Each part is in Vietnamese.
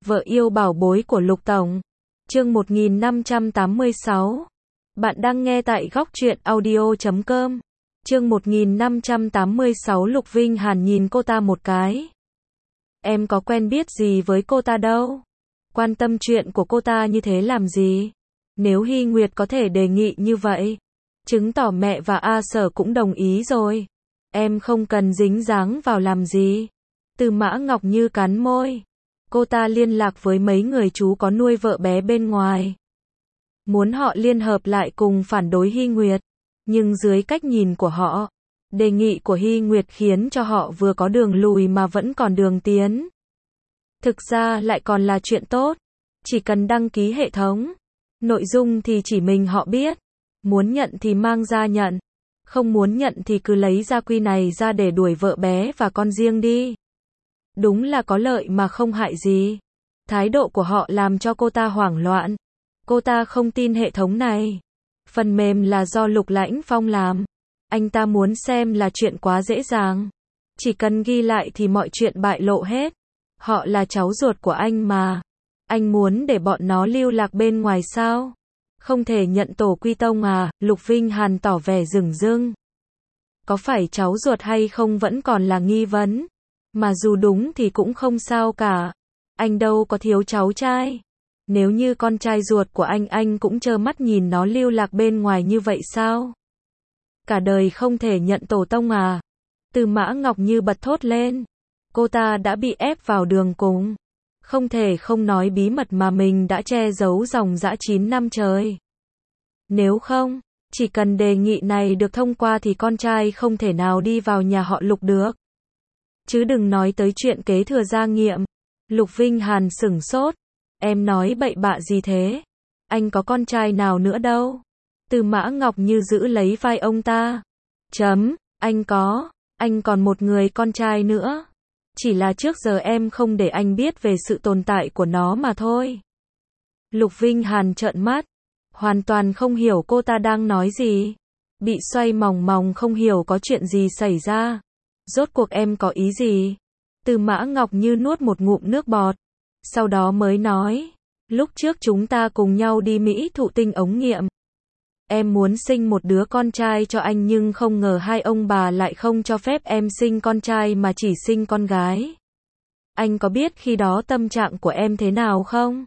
Vợ yêu bảo bối của Lục Tổng. Chương 1586. Bạn đang nghe tại góc truyện audio.com. Chương 1586. Lục Vinh Hàn nhìn cô ta một cái. Em có quen biết gì với cô ta đâu. Quan tâm chuyện của cô ta như thế làm gì? Nếu Hy Nguyệt có thể đề nghị như vậy, chứng tỏ mẹ và A Sở cũng đồng ý rồi. Em không cần dính dáng vào làm gì. Từ Mã Ngọc Như cắn môi. Cô ta liên lạc với mấy người chú có nuôi vợ bé bên ngoài. Muốn họ liên hợp lại cùng phản đối Hy Nguyệt. Nhưng dưới cách nhìn của họ, đề nghị của Hy Nguyệt khiến cho họ vừa có đường lùi mà vẫn còn đường tiến. Thực ra lại còn là chuyện tốt. Chỉ cần đăng ký hệ thống. Nội dung thì chỉ mình họ biết. Muốn nhận thì mang ra nhận. Không muốn nhận thì cứ lấy gia quy này ra để đuổi vợ bé và con riêng đi. Đúng là có lợi mà không hại gì. Thái độ của họ làm cho cô ta hoảng loạn. Cô ta không tin hệ thống này. Phần mềm là do Lục Lãnh Phong làm. Anh ta muốn xem là chuyện quá dễ dàng. Chỉ cần ghi lại thì mọi chuyện bại lộ hết. Họ là cháu ruột của anh mà. Anh muốn để bọn nó lưu lạc bên ngoài sao? Không thể nhận tổ quy tông à? Lục Vinh Hàn tỏ vẻ dửng dưng. Có phải cháu ruột hay không vẫn còn là nghi vấn. Mà dù đúng thì cũng không sao cả. Anh đâu có thiếu cháu trai. Nếu như con trai ruột của anh cũng trơ mắt nhìn nó lưu lạc bên ngoài như vậy sao? Cả đời không thể nhận tổ tông à? Từ Mã Ngọc Như bật thốt lên. Cô ta đã bị ép vào đường cùng. Không thể không nói bí mật mà mình đã che giấu dòng dã 9 năm trời. Nếu không, chỉ cần đề nghị này được thông qua thì con trai không thể nào đi vào nhà họ Lục được. Chứ đừng nói tới chuyện kế thừa gia nghiệp. Lục Vinh Hàn sửng sốt. Em nói bậy bạ gì thế? Anh có con trai nào nữa đâu? Từ Mã Ngọc Như giữ lấy vai ông ta. Anh có. Anh còn một người con trai nữa. Chỉ là trước giờ em không để anh biết về sự tồn tại của nó mà thôi. Lục Vinh Hàn trợn mắt. Hoàn toàn không hiểu cô ta đang nói gì. Bị xoay mòng mòng không hiểu có chuyện gì xảy ra. Rốt cuộc em có ý gì? Từ Mã Ngọc Như nuốt một ngụm nước bọt. Sau đó mới nói. Lúc trước chúng ta cùng nhau đi Mỹ thụ tinh ống nghiệm. Em muốn sinh một đứa con trai cho anh nhưng không ngờ hai ông bà lại không cho phép em sinh con trai mà chỉ sinh con gái. Anh có biết khi đó tâm trạng của em thế nào không?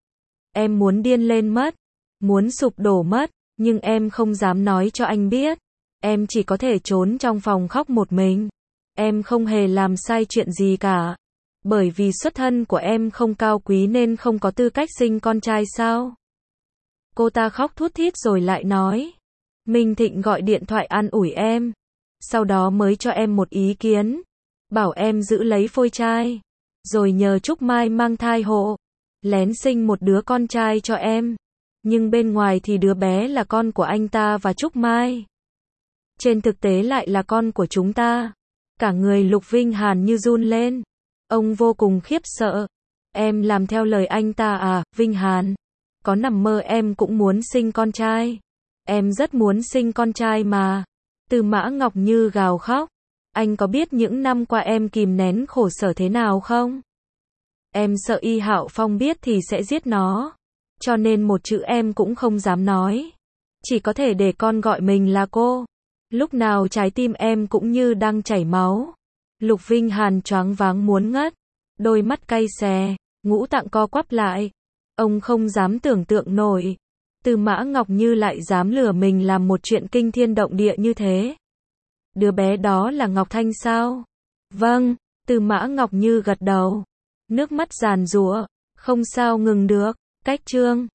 Em muốn điên lên mất. Muốn sụp đổ mất. Nhưng em không dám nói cho anh biết. Em chỉ có thể trốn trong phòng khóc một mình. Em không hề làm sai chuyện gì cả. Bởi vì xuất thân của em không cao quý nên không có tư cách sinh con trai sao? Cô ta khóc thút thít rồi lại nói. Minh Thịnh gọi điện thoại an ủi em. Sau đó mới cho em một ý kiến. Bảo em giữ lấy phôi trai. Rồi nhờ Trúc Mai mang thai hộ. Lén sinh một đứa con trai cho em. Nhưng bên ngoài thì đứa bé là con của anh ta và Trúc Mai. Trên thực tế lại là con của chúng ta. Cả người Lục Vinh Hàn như run lên. Ông vô cùng khiếp sợ. Em làm theo lời anh ta à, Vinh Hàn? Có nằm mơ em cũng muốn sinh con trai. Em rất muốn sinh con trai mà. Từ Mã Ngọc Như gào khóc. Anh có biết những năm qua em kìm nén khổ sở thế nào không? Em sợ Y Hạo Phong biết thì sẽ giết nó. Cho nên một chữ em cũng không dám nói. Chỉ có thể để con gọi mình là cô. Lúc nào trái tim em cũng như đang chảy máu. Lục Vinh Hàn choáng váng muốn ngất. Đôi mắt cay xè, ngũ tạng co quắp lại. Ông không dám tưởng tượng nổi. Từ Mã Ngọc Như lại dám lừa mình làm một chuyện kinh thiên động địa như thế. Đứa bé đó là Ngọc Thanh sao? Vâng, Từ Mã Ngọc Như gật đầu. Nước mắt giàn giụa. Không sao ngừng được. Cách chương